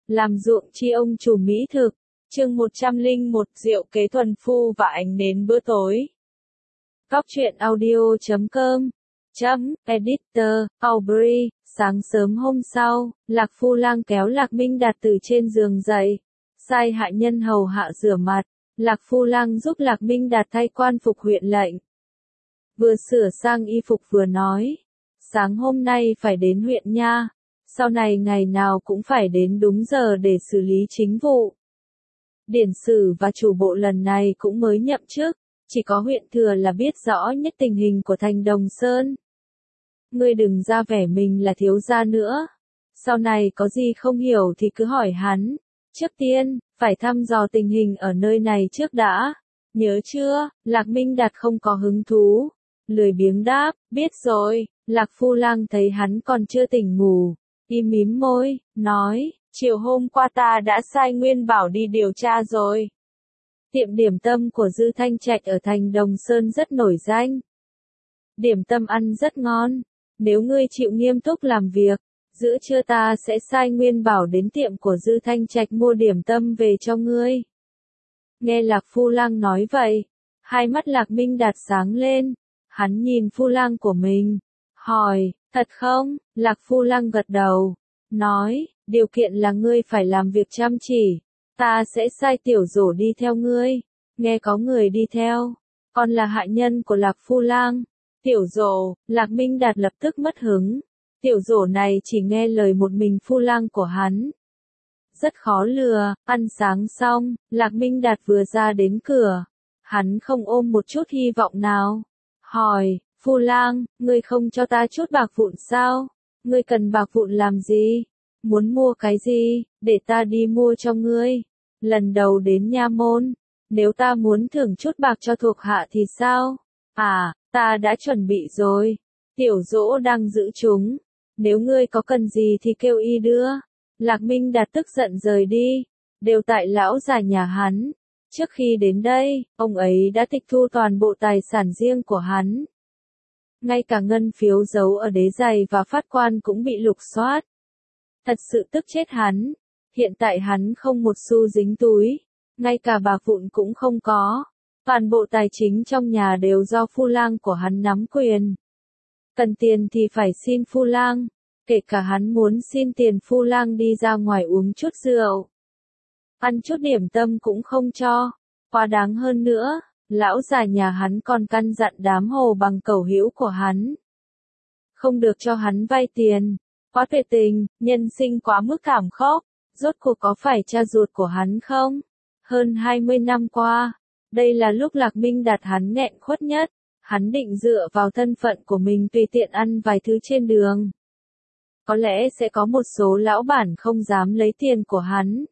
làm ruộng chi ông chủ mỹ thực. Chương 101 Rượu kế thuần phu và ánh nến bữa tối. Góc truyện audio.com Editor, Aubrey. Sáng sớm hôm sau, Lạc Phu Lang kéo Lạc Minh Đạt từ trên giường dậy, sai hạ nhân hầu hạ rửa mặt. Lạc Phu Lang giúp Lạc Minh Đạt thay quan phục huyện lệnh. Vừa sửa sang y phục vừa nói, sáng hôm nay phải đến huyện nha, sau này ngày nào cũng phải đến đúng giờ để xử lý chính vụ. Điển sử và chủ bộ lần này cũng mới nhậm chức, chỉ có huyện thừa là biết rõ nhất tình hình của thành Đồng Sơn. Ngươi đừng ra vẻ mình là thiếu gia nữa, sau này có gì không hiểu thì cứ hỏi hắn, trước tiên, phải thăm dò tình hình ở nơi này trước đã, nhớ chưa? Lạc Minh Đạt không có hứng thú, lười biếng đáp, biết rồi. Lạc Phu Lang thấy hắn còn chưa tỉnh ngủ, y mím môi, nói, chiều hôm qua ta đã sai Nguyên Bảo đi điều tra rồi. Tiệm điểm tâm của Dư Thanh Trạch ở thành Đồng Sơn rất nổi danh. Điểm tâm ăn rất ngon, nếu ngươi chịu nghiêm túc làm việc, giữa trưa ta sẽ sai Nguyên Bảo đến tiệm của Dư Thanh Trạch mua điểm tâm về cho ngươi. Nghe Lạc Phu Lang nói vậy, hai mắt Lạc Minh Đạt sáng lên, hắn nhìn Phu Lang của mình, hỏi, thật không? Lạc Phu Lang gật đầu, nói, điều kiện là ngươi phải làm việc chăm chỉ, ta sẽ sai Tiểu Dỗ đi theo ngươi. Nghe có người đi theo, còn là hạ nhân của Lạc Phu Lang. Tiểu Dỗ, Lạc Minh Đạt lập tức mất hứng. Tiểu Dỗ này chỉ nghe lời một mình Phu Lang của hắn, rất khó lừa. Ăn sáng xong, Lạc Minh Đạt vừa ra đến cửa, hắn không ôm một chút hy vọng nào, hỏi, Phu Lang, ngươi không cho ta chút bạc vụn sao? Ngươi cần bạc vụn làm gì? Muốn mua cái gì, để ta đi mua cho ngươi. Lần đầu đến nha môn, nếu ta muốn thưởng chút bạc cho thuộc hạ thì sao? À, ta đã chuẩn bị rồi. Tiểu Dỗ đang giữ chúng. Nếu ngươi có cần gì thì kêu y đưa. Lạc Minh Đạt tức giận rời đi. Đều tại lão già nhà hắn. Trước khi đến đây, ông ấy đã tịch thu toàn bộ tài sản riêng của hắn. Ngay cả ngân phiếu giấu ở đế giày và phát quan cũng bị lục soát. Thật sự tức chết hắn. Hiện tại hắn không một xu dính túi, ngay cả bạc vụn cũng không có. Toàn bộ tài chính trong nhà đều do Phu Lang của hắn nắm quyền. Cần tiền thì phải xin Phu Lang, kể cả hắn muốn xin tiền Phu Lang đi ra ngoài uống chút rượu, ăn chút điểm tâm cũng không cho. Quá đáng hơn nữa, lão già nhà hắn còn căn dặn đám hồ bằng cẩu hữu của hắn, không được cho hắn vay tiền. Quá tuyệt tình, nhân sinh quá mức thảm khốc. Rốt cuộc có phải cha ruột của hắn không? Hơn 20 năm qua, đây là lúc Lạc Minh Đạt hắn nghẹn khuất nhất. Hắn định dựa vào thân phận của mình tùy tiện ăn vài thứ trên đường. Có lẽ sẽ có một số lão bản không dám lấy tiền của hắn.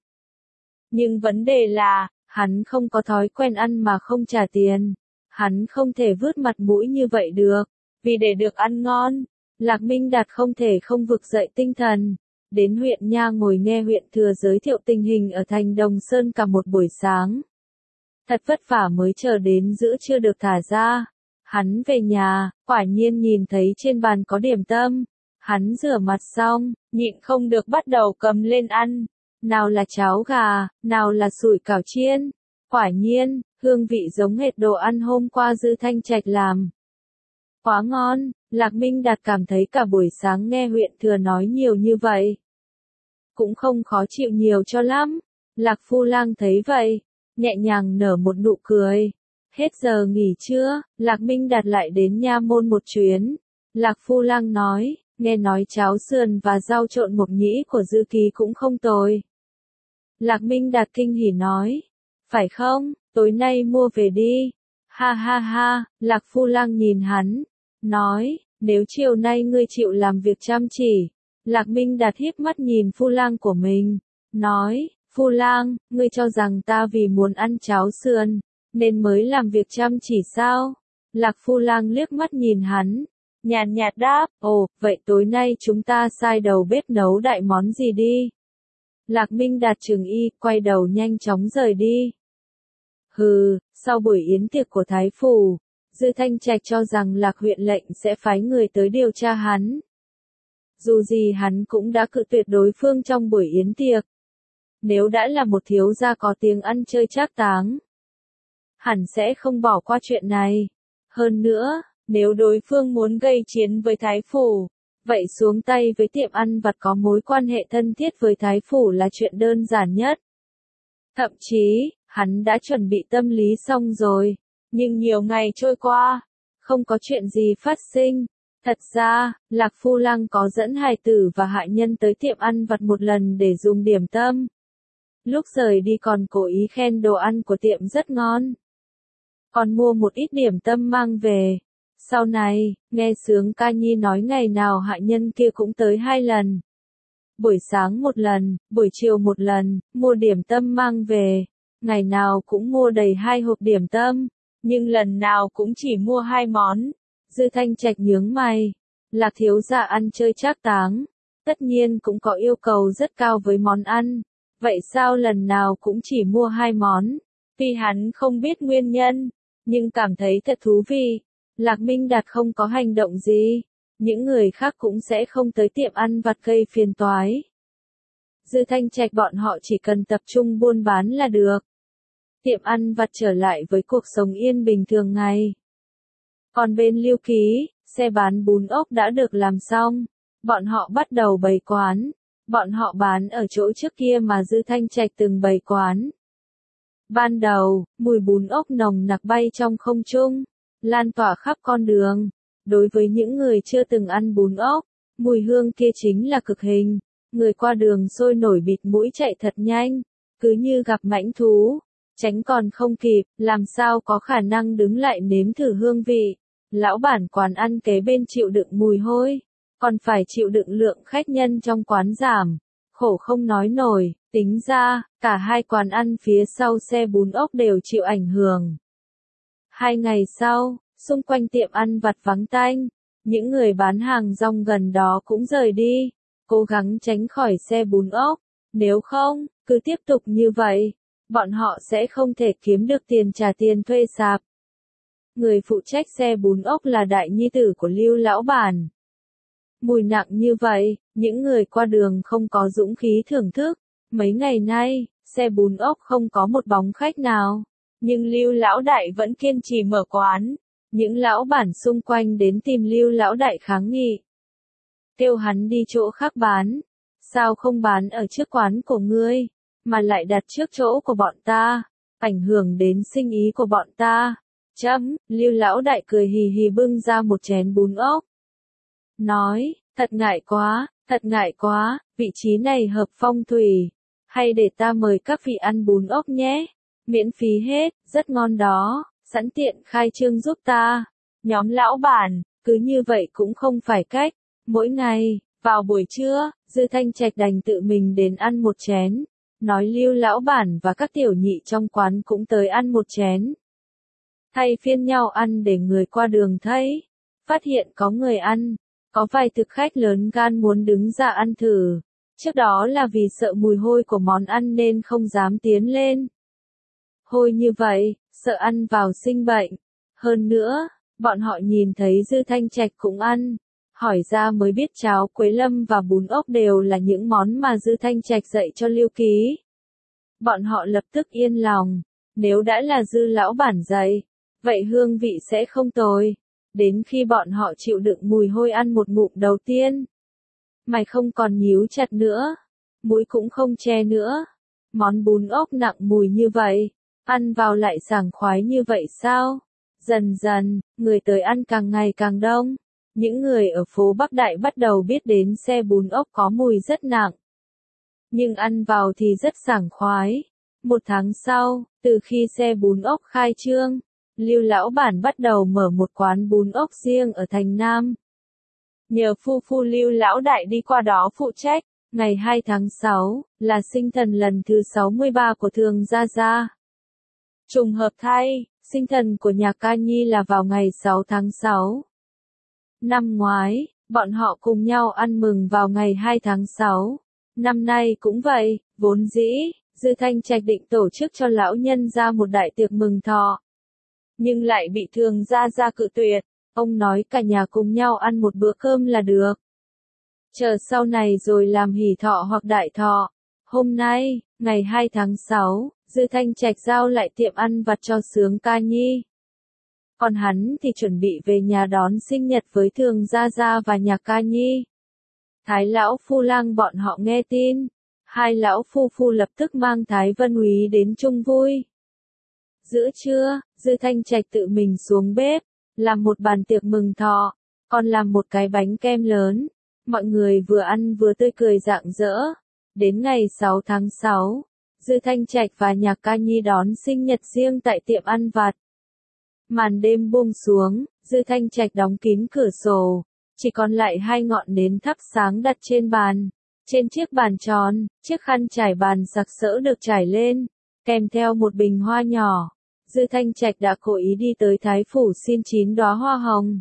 Nhưng vấn đề là, hắn không có thói quen ăn mà không trả tiền. Hắn không thể vứt mặt mũi như vậy được. Vì để được ăn ngon, Lạc Minh Đạt không thể không vực dậy tinh thần. Đến huyện nha ngồi nghe huyện thừa giới thiệu tình hình ở thành Đồng Sơn cả một buổi sáng. Thật vất vả mới chờ đến giữa trưa được thả ra. Hắn về nhà, quả nhiên nhìn thấy trên bàn có điểm tâm. Hắn rửa mặt xong, nhịn không được bắt đầu cầm lên ăn. Nào là cháo gà, nào là sủi cảo chiên. Quả nhiên, hương vị giống hệt đồ ăn hôm qua Dư Thanh Trạch làm. Quá ngon. Lạc Minh Đạt cảm thấy cả buổi sáng nghe huyện thừa nói nhiều như vậy, cũng không khó chịu nhiều cho lắm. Lạc Phu Lang thấy vậy, nhẹ nhàng nở một nụ cười. Hết giờ nghỉ trưa, Lạc Minh Đạt lại đến nha môn một chuyến. Lạc Phu Lang nói, nghe nói cháo sườn và rau trộn mộc nhĩ của Dư Kỳ cũng không tồi. Lạc Minh Đạt kinh hỉ nói, phải không, tối nay mua về đi. Ha ha ha, Lạc Phu Lang nhìn hắn, nói, nếu chiều nay ngươi chịu làm việc chăm chỉ. Lạc Minh Đạt híp mắt nhìn Phu Lang của mình, nói, Phu Lang, ngươi cho rằng ta vì muốn ăn cháo sườn, nên mới làm việc chăm chỉ sao? Lạc Phu Lang liếc mắt nhìn hắn, nhàn nhạt đáp, ồ, vậy tối nay chúng ta sai đầu bếp nấu đại món gì đi? Lạc Minh Đạt trừng y, quay đầu nhanh chóng rời đi. Hừ, sau buổi yến tiệc của Thái Phủ, Dư Thanh Trạch cho rằng Lạc huyện lệnh sẽ phái người tới điều tra hắn. Dù gì hắn cũng đã cự tuyệt đối phương trong buổi yến tiệc. nếu đã là một thiếu gia có tiếng ăn chơi trác táng, hẳn sẽ không bỏ qua chuyện này. Hơn nữa, nếu đối phương muốn gây chiến với Thái Phủ, vậy xuống tay với tiệm ăn vặt có mối quan hệ thân thiết với Thái Phủ là chuyện đơn giản nhất. Thậm chí, hắn đã chuẩn bị tâm lý xong rồi, nhưng nhiều ngày trôi qua, không có chuyện gì phát sinh. Thật ra, Lạc Phu Lăng có dẫn hài tử và hạ nhân tới tiệm ăn vặt một lần để dùng điểm tâm. Lúc rời đi còn cố ý khen đồ ăn của tiệm rất ngon. Còn mua một ít điểm tâm mang về. Sau này, nghe Sướng Ca Nhi nói ngày nào hạ nhân kia cũng tới 2 lần. Buổi sáng một lần, buổi chiều một lần, mua điểm tâm mang về. Ngày nào cũng mua đầy 2 hộp điểm tâm, nhưng lần nào cũng chỉ mua 2 món. Dư Thanh Trạch nhướng mày. Lạc thiếu gia ăn chơi trác táng, tất nhiên cũng có yêu cầu rất cao với món ăn. Vậy sao lần nào cũng chỉ mua 2 món? Tuy hắn không biết nguyên nhân, nhưng cảm thấy thật thú vị. Lạc Minh Đạt không có hành động gì, những người khác cũng sẽ không tới tiệm ăn vặt gây phiền toái. Dư Thanh Trạch bọn họ chỉ cần tập trung buôn bán là được. Tiệm ăn vặt trở lại với cuộc sống yên bình thường ngày. Còn bên Lưu Ký, xe bán bún ốc đã được làm xong, bọn họ bắt đầu bày quán. Bọn họ bán ở chỗ trước kia mà Dư Thanh Trạch từng bày quán. Ban đầu, mùi bún ốc nồng nặc bay trong không trung, lan tỏa khắp con đường. Đối với những người chưa từng ăn bún ốc, mùi hương kia chính là cực hình. Người qua đường sôi nổi bịt mũi chạy thật nhanh, cứ như gặp mãnh thú, tránh còn không kịp, làm sao có khả năng đứng lại nếm thử hương vị. Lão bản quán ăn kế bên chịu đựng mùi hôi, còn phải chịu đựng lượng khách nhân trong quán giảm, khổ không nói nổi. Tính ra, cả 2 quán ăn phía sau xe bún ốc đều chịu ảnh hưởng. 2 ngày sau, xung quanh tiệm ăn vặt vắng tanh, những người bán hàng rong gần đó cũng rời đi, cố gắng tránh khỏi xe bún ốc. Nếu không, cứ tiếp tục như vậy, bọn họ sẽ không thể kiếm được tiền trả tiền thuê sạp. Người phụ trách xe bún ốc là đại nhi tử của Lưu lão bản. Mùi nặng như vậy, những người qua đường không có dũng khí thưởng thức. Mấy ngày nay, xe bún ốc không có một bóng khách nào, nhưng Lưu lão đại vẫn kiên trì mở quán. Những lão bản xung quanh đến tìm Lưu lão đại kháng nghị, kêu hắn đi chỗ khác bán. Sao không bán ở trước quán của ngươi, mà lại đặt trước chỗ của bọn ta, ảnh hưởng đến sinh ý của bọn ta. Lưu lão đại cười hì hì bưng ra một chén bún ốc. Nói, thật ngại quá, vị trí này hợp phong thủy. Hay để ta mời các vị ăn bún ốc nhé. Miễn phí hết, rất ngon đó, sẵn tiện khai trương giúp ta. Nhóm lão bản, cứ như vậy cũng không phải cách. Mỗi ngày, vào buổi trưa, Dư Thanh Trạch đành tự mình đến ăn một chén. Nói Lưu lão bản và các tiểu nhị trong quán cũng tới ăn một chén. Thay phiên nhau ăn để người qua đường thấy. Phát hiện có người ăn, có vài thực khách lớn gan muốn đứng ra ăn thử. Trước đó là vì sợ mùi hôi của món ăn nên không dám tiến lên. Hôi như vậy, sợ ăn vào sinh bệnh. Hơn nữa, bọn họ nhìn thấy Dư Thanh Trạch cũng ăn. Hỏi ra mới biết cháo quế lâm và bún ốc đều là những món mà Dư Thanh Trạch dạy cho Lưu Ký. Bọn họ lập tức yên lòng. Nếu đã là Dư lão bản dạy, vậy hương vị sẽ không tồi. Đến khi bọn họ chịu đựng mùi hôi ăn một ngụm đầu tiên, mày không còn nhíu chặt nữa, mũi cũng không che nữa. Món bún ốc nặng mùi như vậy, ăn vào lại sảng khoái như vậy sao? Dần dần, người tới ăn càng ngày càng đông. Những người ở phố Bắc Đại bắt đầu biết đến xe bún ốc có mùi rất nặng, nhưng ăn vào thì rất sảng khoái. 1 tháng sau, từ khi xe bún ốc khai trương, Lưu lão bản bắt đầu mở một quán bún ốc riêng ở thành Nam. Nhờ phu Lưu lão đại đi qua đó phụ trách. Ngày 2 tháng 6, là sinh thần lần thứ 63 của Thường Gia Gia. Trùng hợp thay, sinh thần của nhà Ca Nhi là vào ngày 6 tháng 6. Năm ngoái, bọn họ cùng nhau ăn mừng vào ngày 2 tháng 6. Năm nay cũng vậy, vốn dĩ, Dư Thanh Trạch định tổ chức cho lão nhân ra một đại tiệc mừng thọ. Nhưng lại bị Thường Gia Gia cự tuyệt. Ông nói cả nhà cùng nhau ăn một bữa cơm là được. Chờ sau này rồi làm hỷ thọ hoặc đại thọ. Hôm nay, ngày 2 tháng 6, Dư Thanh Trạch giao lại tiệm ăn vặt cho Sướng Ca Nhi. Còn hắn thì chuẩn bị về nhà đón sinh nhật với Thường Gia Gia và Nhạc Ca Nhi. Thái lão phu lang bọn họ nghe tin, hai lão phu phu lập tức mang Thái Vân Úy đến chung vui. Giữa trưa, Dư Thanh Trạch tự mình xuống bếp, làm một bàn tiệc mừng thọ, còn làm một cái bánh kem lớn. Mọi người vừa ăn vừa tươi cười rạng rỡ. Đến ngày 6 tháng 6, Dư Thanh Trạch và Nhạc Ca Nhi đón sinh nhật riêng tại tiệm ăn vặt. Màn đêm buông xuống, Dư Thanh Trạch đóng kín cửa sổ, chỉ còn lại 2 ngọn nến thắp sáng đặt trên bàn. Trên chiếc bàn tròn, chiếc khăn trải bàn sặc sỡ được trải lên, kèm theo một bình hoa nhỏ. Dư Thanh Trạch đã cố ý đi tới Thái Phủ xin 9 đóa hoa hồng.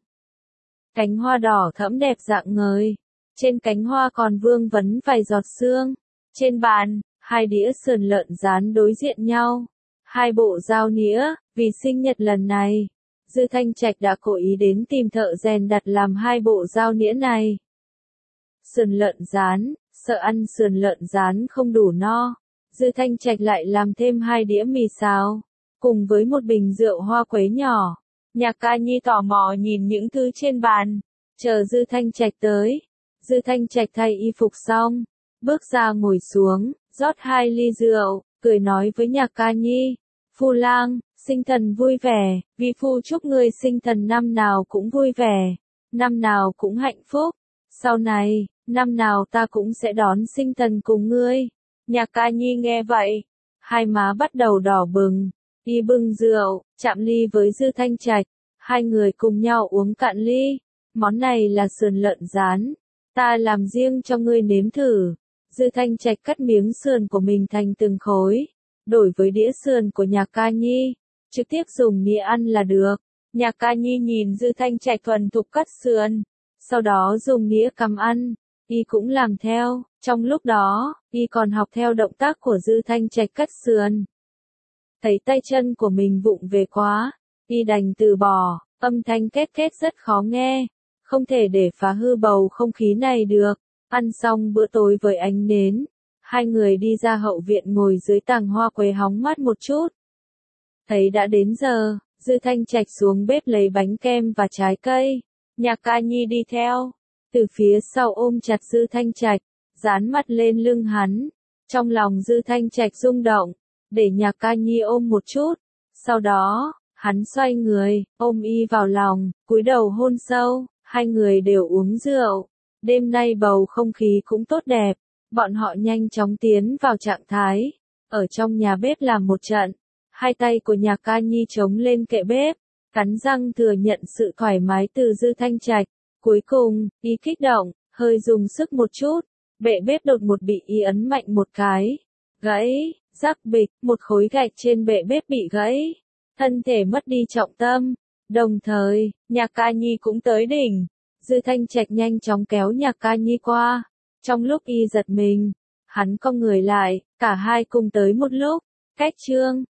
Cánh hoa đỏ thẫm đẹp rạng ngời, trên cánh hoa còn vương vấn vài giọt sương. Trên bàn, 2 đĩa sườn lợn rán đối diện nhau, 2 bộ dao nĩa. Vì sinh nhật lần này, Dư Thanh Trạch đã cố ý đến tìm thợ rèn đặt làm 2 bộ dao nĩa này. Sườn lợn rán, sợ ăn sườn lợn rán không đủ no, Dư Thanh Trạch lại làm thêm 2 đĩa mì xào, cùng với một bình rượu hoa quế nhỏ. Nhạc Ca Nhi tò mò nhìn những thứ trên bàn, chờ Dư Thanh Trạch tới. Dư Thanh Trạch thay y phục xong, bước ra ngồi xuống, rót 2 ly rượu, cười nói với Nhạc Ca Nhi, phu lang, sinh thần vui vẻ, vi phu chúc ngươi sinh thần năm nào cũng vui vẻ, năm nào cũng hạnh phúc. Sau này, năm nào ta cũng sẽ đón sinh thần cùng ngươi. Nhạc Ca Nhi nghe vậy, hai má bắt đầu đỏ bừng, y bưng rượu, chạm ly với Dư Thanh Trạch, hai người cùng nhau uống cạn ly. Món này là sườn lợn rán, ta làm riêng cho ngươi nếm thử. Dư Thanh Trạch cắt miếng sườn của mình thành từng khối, đổi với đĩa sườn của Nhạc Ca Nhi, trực tiếp dùng nĩa ăn là được. Nhạc Ca Nhi nhìn Dư Thanh Trạch thuần thục cắt sườn, sau đó dùng nĩa cầm ăn, y cũng làm theo. Trong lúc đó, y còn học theo động tác của Dư Thanh Trạch cắt sườn. Thấy tay chân của mình vụng về quá, y đành từ bỏ, âm thanh két két rất khó nghe, không thể để phá hư bầu không khí này được. Ăn xong bữa tối với ánh nến, hai người đi ra hậu viện ngồi dưới tàng hoa quế hóng mát một chút. Thấy đã đến giờ, Dư Thanh Trạch xuống bếp lấy bánh kem và trái cây. Nhạc Ca Nhi đi theo, từ phía sau ôm chặt Dư Thanh Trạch, dán mặt lên lưng hắn. Trong lòng Dư Thanh Trạch rung động, để Nhạc Ca Nhi ôm một chút. Sau đó, hắn xoay người, ôm y vào lòng, cúi đầu hôn sâu. Hai người đều uống rượu. Đêm nay bầu không khí cũng tốt đẹp. Bọn họ nhanh chóng tiến vào trạng thái, ở trong nhà bếp làm một trận. Hai tay của Nhạc Ca Nhi chống lên kệ bếp, cắn răng thừa nhận sự thoải mái từ Dư Thanh Trạch. Cuối cùng, y kích động, hơi dùng sức một chút, bệ bếp đột ngột bị y ấn mạnh một cái. Gãy, rắc bịch, một khối gạch trên bệ bếp bị gãy. Thân thể mất đi trọng tâm. Đồng thời, Nhạc Ca Nhi cũng tới đỉnh. Dư Thanh Trạch nhanh chóng kéo Nhạc Ca Nhi qua. Trong lúc y giật mình, hắn cong người lại, cả hai cùng tới một lúc. Cách chương